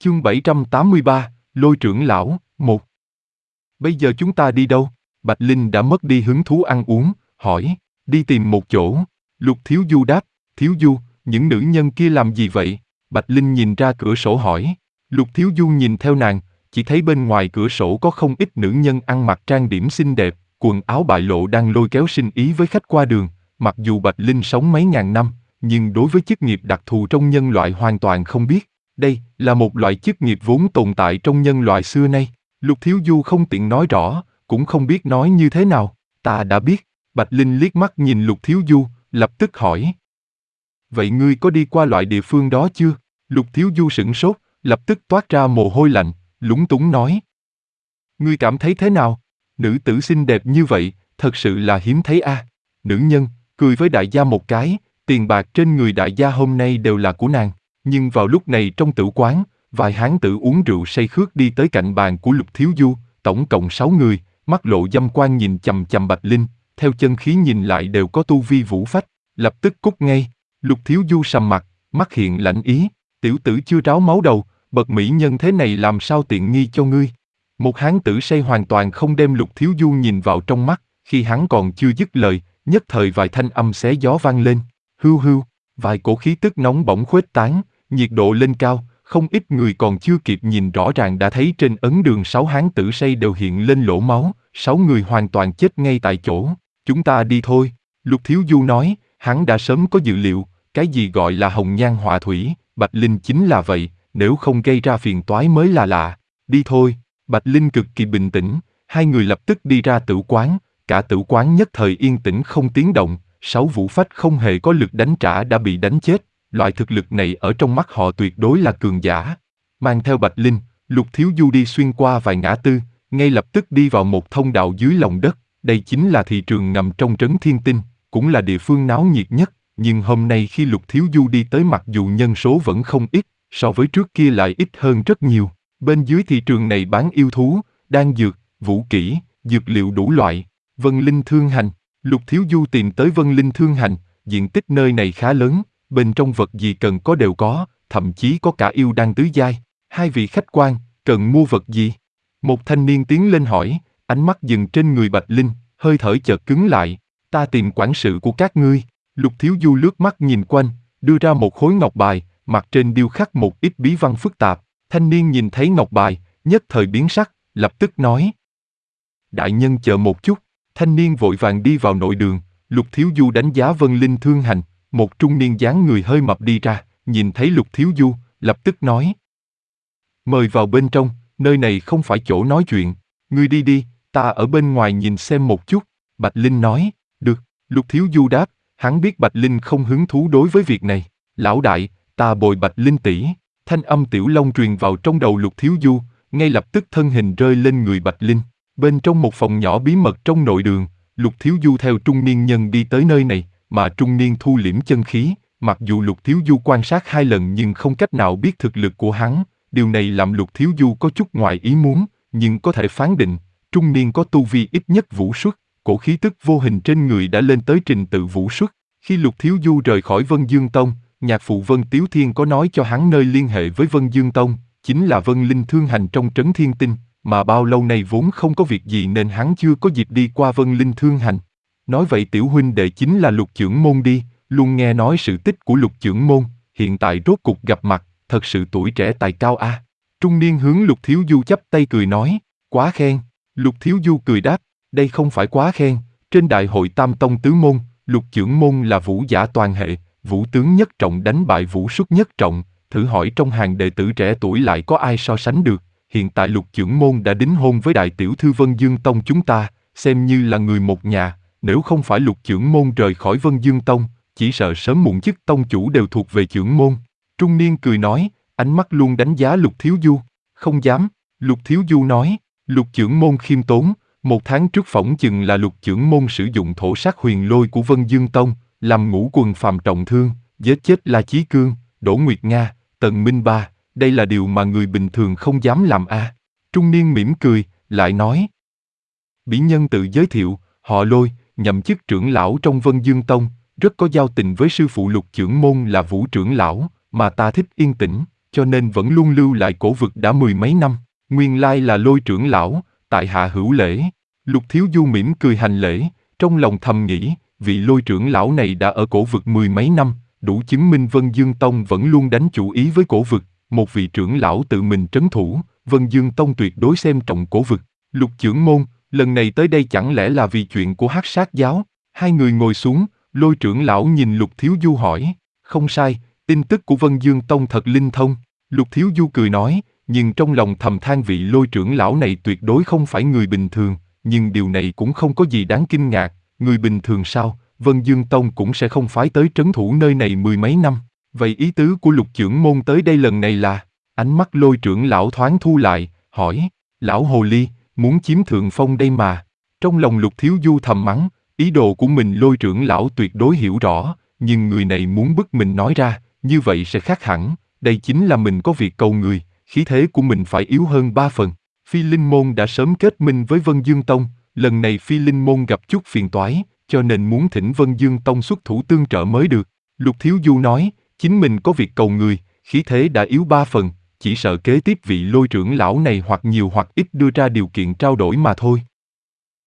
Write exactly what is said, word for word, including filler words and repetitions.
Chương bảy trăm tám mươi ba, Lôi trưởng lão, một. Bây giờ chúng ta đi đâu? Bạch Linh đã mất đi hứng thú ăn uống, hỏi, đi tìm một chỗ. Lục Thiếu Du đáp, Thiếu Du, những nữ nhân kia làm gì vậy? Bạch Linh nhìn ra cửa sổ hỏi. Lục Thiếu Du nhìn theo nàng, chỉ thấy bên ngoài cửa sổ có không ít nữ nhân ăn mặc trang điểm xinh đẹp, quần áo bại lộ đang lôi kéo sinh ý với khách qua đường. Mặc dù Bạch Linh sống mấy ngàn năm, nhưng đối với chức nghiệp đặc thù trong nhân loại hoàn toàn không biết. Đây là một loại chức nghiệp vốn tồn tại trong nhân loại xưa nay. Lục Thiếu Du không tiện nói rõ, cũng không biết nói như thế nào. Ta đã biết. Bạch Linh liếc mắt nhìn Lục Thiếu Du, lập tức hỏi. Vậy ngươi có đi qua loại địa phương đó chưa? Lục Thiếu Du sửng sốt, lập tức toát ra mồ hôi lạnh, lúng túng nói. Ngươi cảm thấy thế nào? Nữ tử xinh đẹp như vậy, thật sự là hiếm thấy a. À. Nữ nhân, cười với đại gia một cái, tiền bạc trên người đại gia hôm nay đều là của nàng. Nhưng vào lúc này trong tử quán, vài hán tử uống rượu say khước đi tới cạnh bàn của Lục Thiếu Du, tổng cộng sáu người, mắt lộ dâm quan nhìn chằm chằm Bạch Linh, theo chân khí nhìn lại đều có tu vi vũ phách, lập tức cút ngay. Lục Thiếu Du sầm mặt, mắt hiện lạnh ý, tiểu tử chưa ráo máu đầu, bậc mỹ nhân thế này làm sao tiện nghi cho ngươi. Một hán tử say hoàn toàn không đem Lục Thiếu Du nhìn vào trong mắt, khi hắn còn chưa dứt lời, nhất thời vài thanh âm xé gió vang lên, hưu hưu, vài cổ khí tức nóng bỏng khuếch tán, nhiệt độ lên cao, không ít người còn chưa kịp nhìn rõ ràng đã thấy trên ấn đường sáu hán tử say đều hiện lên lỗ máu, sáu người hoàn toàn chết ngay tại chỗ. Chúng ta đi thôi, Lục Thiếu Du nói, hắn đã sớm có dự liệu, cái gì gọi là hồng nhan họa thủy, Bạch Linh chính là vậy, nếu không gây ra phiền toái mới là lạ. Đi thôi, Bạch Linh cực kỳ bình tĩnh, hai người lập tức đi ra tử quán, cả tử quán nhất thời yên tĩnh không tiếng động, sáu vũ phách không hề có lực đánh trả đã bị đánh chết. Loại thực lực này ở trong mắt họ tuyệt đối là cường giả. Mang theo Bạch Linh, Lục Thiếu Du đi xuyên qua vài ngã tư, ngay lập tức đi vào một thông đạo dưới lòng đất. Đây chính là thị trường ngầm trong trấn Thiên Tinh, cũng là địa phương náo nhiệt nhất. Nhưng hôm nay khi Lục Thiếu Du đi tới mặc dù nhân số vẫn không ít, so với trước kia lại ít hơn rất nhiều. Bên dưới thị trường này bán yêu thú, đan dược, vũ kỹ, dược liệu đủ loại. Vân Linh Thương Hành, Lục Thiếu Du tìm tới Vân Linh Thương Hành, diện tích nơi này khá lớn. Bên trong vật gì cần có đều có, thậm chí có cả yêu đan tứ giai. Hai vị khách quan, cần mua vật gì? Một thanh niên tiến lên hỏi, ánh mắt dừng trên người Bạch Linh, hơi thở chợt cứng lại. Ta tìm quản sự của các ngươi. Lục Thiếu Du lướt mắt nhìn quanh, đưa ra một khối ngọc bài, mặt trên điêu khắc một ít bí văn phức tạp. Thanh niên nhìn thấy ngọc bài, nhất thời biến sắc, lập tức nói. Đại nhân chờ một chút. Thanh niên vội vàng đi vào nội đường. Lục Thiếu Du đánh giá Vân Linh Thương Hành. Một trung niên dáng người hơi mập đi ra, nhìn thấy Lục Thiếu Du, lập tức nói. Mời vào bên trong, nơi này không phải chỗ nói chuyện, ngươi đi đi, ta ở bên ngoài nhìn xem một chút. Bạch Linh nói, được, Lục Thiếu Du đáp, hắn biết Bạch Linh không hứng thú đối với việc này. Lão đại, ta bồi Bạch Linh tỷ. Thanh âm Tiểu Long truyền vào trong đầu Lục Thiếu Du, ngay lập tức thân hình rơi lên người Bạch Linh. Bên trong một phòng nhỏ bí mật trong nội đường, Lục Thiếu Du theo trung niên nhân đi tới nơi này. Mà trung niên thu liễm chân khí, mặc dù Lục Thiếu Du quan sát hai lần nhưng không cách nào biết thực lực của hắn, điều này làm Lục Thiếu Du có chút ngoài ý muốn, nhưng có thể phán định, trung niên có tu vi ít nhất vũ xuất, cổ khí tức vô hình trên người đã lên tới trình tự vũ xuất. Khi Lục Thiếu Du rời khỏi Vân Dương Tông, nhạc phụ Vân Tiếu Thiên có nói cho hắn nơi liên hệ với Vân Dương Tông, chính là Vân Linh Thương Hành trong trấn Thiên Tinh, mà bao lâu nay vốn không có việc gì nên hắn chưa có dịp đi qua Vân Linh Thương Hành. Nói vậy tiểu huynh đệ chính là Lục Chưởng Môn đi, luôn nghe nói sự tích của Lục Chưởng Môn, hiện tại rốt cục gặp mặt, thật sự tuổi trẻ tài cao a. À. Trung niên hướng Lục Thiếu Du chắp tay cười nói, quá khen. Lục Thiếu Du cười đáp, đây không phải quá khen, trên đại hội Tam Tông Tứ Môn, Lục Chưởng Môn là vũ giả toàn hệ, vũ tướng nhất trọng đánh bại vũ xuất nhất trọng, thử hỏi trong hàng đệ tử trẻ tuổi lại có ai so sánh được, hiện tại Lục Chưởng Môn đã đính hôn với đại tiểu thư Vân Dương Tông chúng ta, xem như là người một nhà. Nếu không phải Lục Chưởng Môn rời khỏi Vân Dương Tông, chỉ sợ sớm muộn chức tông chủ đều thuộc về Chưởng Môn. Trung niên cười nói, ánh mắt luôn đánh giá Lục Thiếu Du. Không dám, Lục Thiếu Du nói, Lục Chưởng Môn khiêm tốn, một tháng trước phỏng chừng là Lục Chưởng Môn sử dụng thổ sắc huyền lôi của Vân Dương Tông, làm ngũ quần phàm trọng thương, giết chết La Chí Cương, Đỗ Nguyệt Nga, Tần Minh Ba, đây là điều mà người bình thường không dám làm a. À. Trung niên mỉm cười, lại nói. Bỉ nhân tự giới thiệu, họ Lôi, nhậm chức trưởng lão trong Vân Dương Tông, rất có giao tình với sư phụ Lục Chưởng Môn là Vũ trưởng lão, mà ta thích yên tĩnh, cho nên vẫn luôn lưu lại cổ vực đã mười mấy năm. Nguyên lai là Lôi trưởng lão, tại hạ hữu lễ. Lục Thiếu Du mỉm cười hành lễ, trong lòng thầm nghĩ, vị Lôi trưởng lão này đã ở cổ vực mười mấy năm, đủ chứng minh Vân Dương Tông vẫn luôn đánh chủ ý với cổ vực. Một vị trưởng lão tự mình trấn thủ, Vân Dương Tông tuyệt đối xem trọng cổ vực. Lục trưởng môn, lần này tới đây chẳng lẽ là vì chuyện của Hắc Sát giáo? Hai người ngồi xuống, Lôi trưởng lão nhìn Lục Thiếu Du hỏi. Không sai, tin tức của Vân Dương Tông thật linh thông. Lục Thiếu Du cười nói, nhưng trong lòng thầm than vị Lôi trưởng lão này tuyệt đối không phải người bình thường, nhưng điều này cũng không có gì đáng kinh ngạc. Người bình thường sao, Vân Dương Tông cũng sẽ không phái tới trấn thủ nơi này mười mấy năm. Vậy ý tứ của Lục trưởng môn tới đây lần này là? Ánh mắt Lôi trưởng lão thoáng thu lại, hỏi, lão hồ ly, muốn chiếm thượng phong đây mà. Trong lòng Lục Thiếu Du thầm mắng, ý đồ của mình Lôi trưởng lão tuyệt đối hiểu rõ, nhưng người này muốn bức mình nói ra, như vậy sẽ khác hẳn, đây chính là mình có việc cầu người, khí thế của mình phải yếu hơn ba phần. Phi Linh Môn đã sớm kết minh với Vân Dương Tông, lần này Phi Linh Môn gặp chút phiền toái, cho nên muốn thỉnh Vân Dương Tông xuất thủ tương trợ mới được. Lục Thiếu Du nói, chính mình có việc cầu người, khí thế đã yếu ba phần, chỉ sợ kế tiếp vị Lôi trưởng lão này hoặc nhiều hoặc ít đưa ra điều kiện trao đổi mà thôi.